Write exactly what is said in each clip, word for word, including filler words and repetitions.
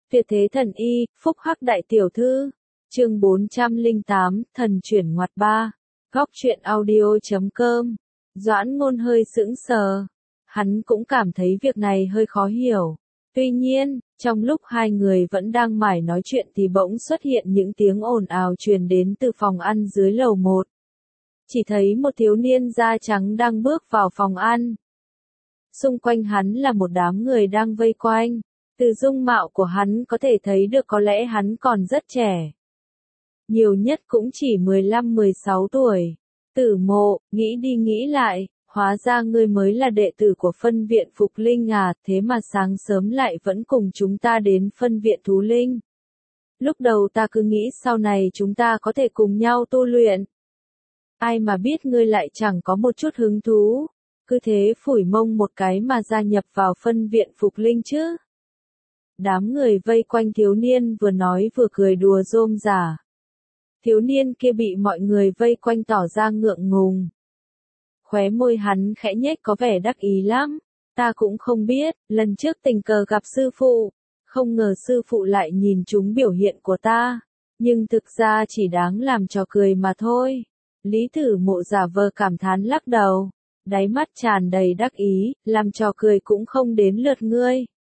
Tuyệt thế thần y, phúc hắc đại tiểu thư. Chương bốn trăm lẻ tám, thần chuyển ngoặt ba. Góc truyện audio chấm com. Doãn Ngôn hơi sững sờ. Hắn cũng cảm thấy việc này hơi khó hiểu. Tuy nhiên, trong lúc hai người vẫn đang mải nói chuyện thì bỗng xuất hiện những tiếng ồn ào truyền đến từ phòng ăn dưới lầu một. Chỉ thấy một thiếu niên da trắng đang bước vào phòng ăn. Xung quanh hắn là một đám người đang vây quanh. Từ dung mạo của hắn có thể thấy được có lẽ hắn còn rất trẻ. Nhiều nhất cũng chỉ mười lăm mười sáu tuổi. Tử Mộ, nghĩ đi nghĩ lại, hóa ra ngươi mới là đệ tử của phân viện Phục Linh à, thế mà sáng sớm lại vẫn cùng chúng ta đến phân viện Thú Linh. Lúc đầu ta cứ nghĩ sau này chúng ta có thể cùng nhau tu luyện. Ai mà biết ngươi lại chẳng có một chút hứng thú, cứ thế phủi mông một cái mà gia nhập vào phân viện Phục Linh chứ. Đám người vây quanh thiếu niên vừa nói vừa cười đùa rôm rả. Thiếu niên kia bị mọi người vây quanh tỏ ra ngượng ngùng. Khóe môi hắn khẽ nhếch có vẻ đắc ý lắm. Ta cũng không biết, lần trước tình cờ gặp sư phụ, không ngờ sư phụ lại nhìn trúng biểu hiện của ta. Nhưng thực ra chỉ đáng làm trò cười mà thôi. Lý Tử Mộ giả vờ cảm thán lắc đầu. Đáy mắt tràn đầy đắc ý, làm trò cười cũng không đến lượt ngươi.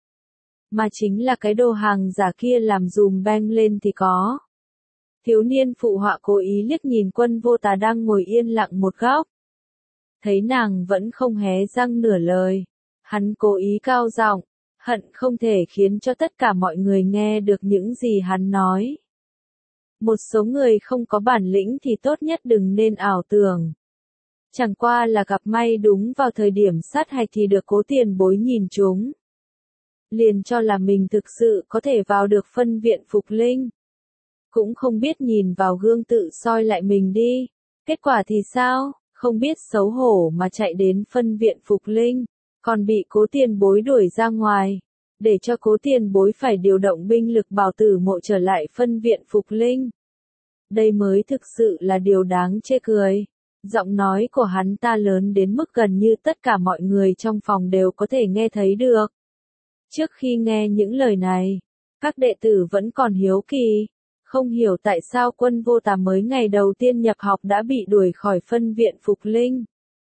Mà chính là cái đồ hàng giả kia làm dùm beng lên thì có. Thiếu niên phụ họa cố ý liếc nhìn Quân Vô Tà đang ngồi yên lặng một góc. Thấy nàng vẫn không hé răng nửa lời. Hắn cố ý cao giọng, hận không thể khiến cho tất cả mọi người nghe được những gì hắn nói. Một số người không có bản lĩnh thì tốt nhất đừng nên ảo tưởng. Chẳng qua là gặp may đúng vào thời điểm sát hạch thì được Cố Tiền Bối nhìn chúng. Liền cho là mình thực sự có thể vào được phân viện Phục Linh. Cũng không biết nhìn vào gương tự soi lại mình đi. Kết quả thì sao, không biết xấu hổ mà chạy đến phân viện Phục Linh, còn bị Cố Tiền Bối đuổi ra ngoài, để cho Cố Tiền Bối phải điều động binh lực bảo Tử Mộ trở lại phân viện Phục Linh. Đây mới thực sự là điều đáng chê cười. Giọng nói của hắn ta lớn đến mức gần như tất cả mọi người trong phòng đều có thể nghe thấy được. Trước khi nghe những lời này, các đệ tử vẫn còn hiếu kỳ, không hiểu tại sao Quân Vô Tà mới ngày đầu tiên nhập học đã bị đuổi khỏi phân viện Phục Linh.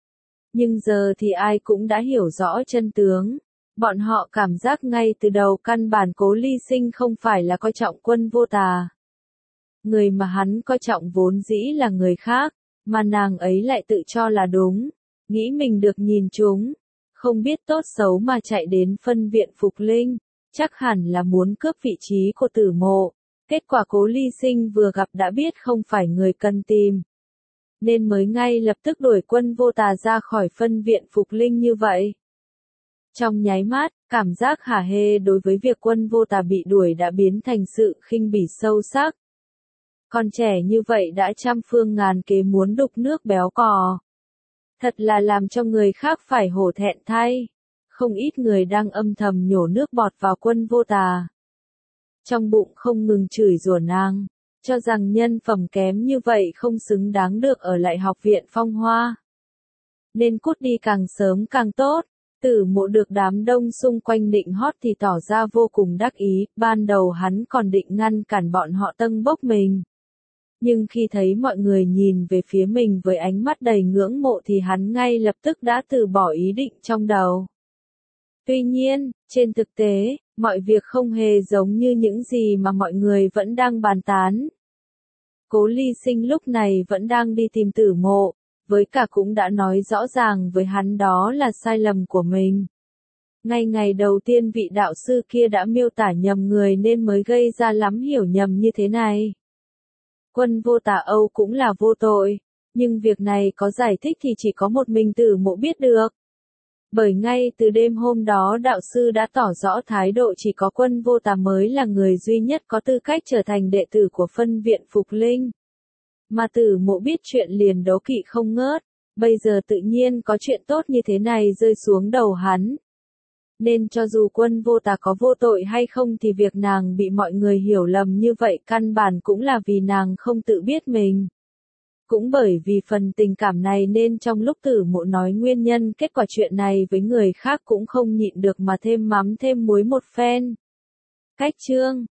Nhưng giờ thì ai cũng đã hiểu rõ chân tướng. Bọn họ cảm giác ngay từ đầu căn bản Cố Ly Sinh không phải là coi trọng Quân Vô Tà. Người mà hắn coi trọng vốn dĩ là người khác, mà nàng ấy lại tự cho là đúng, nghĩ mình được nhìn chúng. Không biết tốt xấu mà chạy đến phân viện Phục Linh, chắc hẳn là muốn cướp vị trí của Tử Mộ. Kết quả Cố Ly Sinh vừa gặp đã biết không phải người cần tìm, nên mới ngay lập tức đuổi Quân Vô Tà ra khỏi phân viện Phục Linh như vậy. Trong nháy mắt, cảm giác hả hê đối với việc Quân Vô Tà bị đuổi đã biến thành sự khinh bỉ sâu sắc. Còn trẻ như vậy đã trăm phương ngàn kế muốn đục nước béo cò. Thật là làm cho người khác phải hổ thẹn thay. Không ít người đang âm thầm nhổ nước bọt vào Quân Vô Tà. Trong bụng không ngừng chửi rủa nàng, cho rằng nhân phẩm kém như vậy không xứng đáng được ở lại học viện Phong Hoa. Nên cút đi càng sớm càng tốt. Tử Mộ được đám đông xung quanh định hót thì tỏ ra vô cùng đắc ý, ban đầu hắn còn định ngăn cản bọn họ tâng bốc mình. Nhưng khi thấy mọi người nhìn về phía mình với ánh mắt đầy ngưỡng mộ thì hắn ngay lập tức đã từ bỏ ý định trong đầu. Tuy nhiên, trên thực tế, mọi việc không hề giống như những gì mà mọi người vẫn đang bàn tán. Cố Ly Sinh lúc này vẫn đang đi tìm Tử Mộ, với cả cũng đã nói rõ ràng với hắn đó là sai lầm của mình. Ngay ngày đầu tiên vị đạo sư kia đã miêu tả nhầm người nên mới gây ra lắm hiểu nhầm như thế này. Quân Vô Tà Âu cũng là vô tội, nhưng việc này có giải thích thì chỉ có một mình Tử Mộ biết được. Bởi ngay từ đêm hôm đó đạo sư đã tỏ rõ thái độ chỉ có Quân Vô Tà mới là người duy nhất có tư cách trở thành đệ tử của phân viện Phục Linh. Mà Tử Mộ biết chuyện liền đố kỵ không ngớt, bây giờ tự nhiên có chuyện tốt như thế này rơi xuống đầu hắn. Nên cho dù Quân Vô Tà có vô tội hay không thì việc nàng bị mọi người hiểu lầm như vậy căn bản cũng là vì nàng không tự biết mình. Cũng bởi vì phần tình cảm này nên trong lúc Tử Mộ nói nguyên nhân kết quả chuyện này với người khác cũng không nhịn được mà thêm mắm thêm muối một phen. Cách chương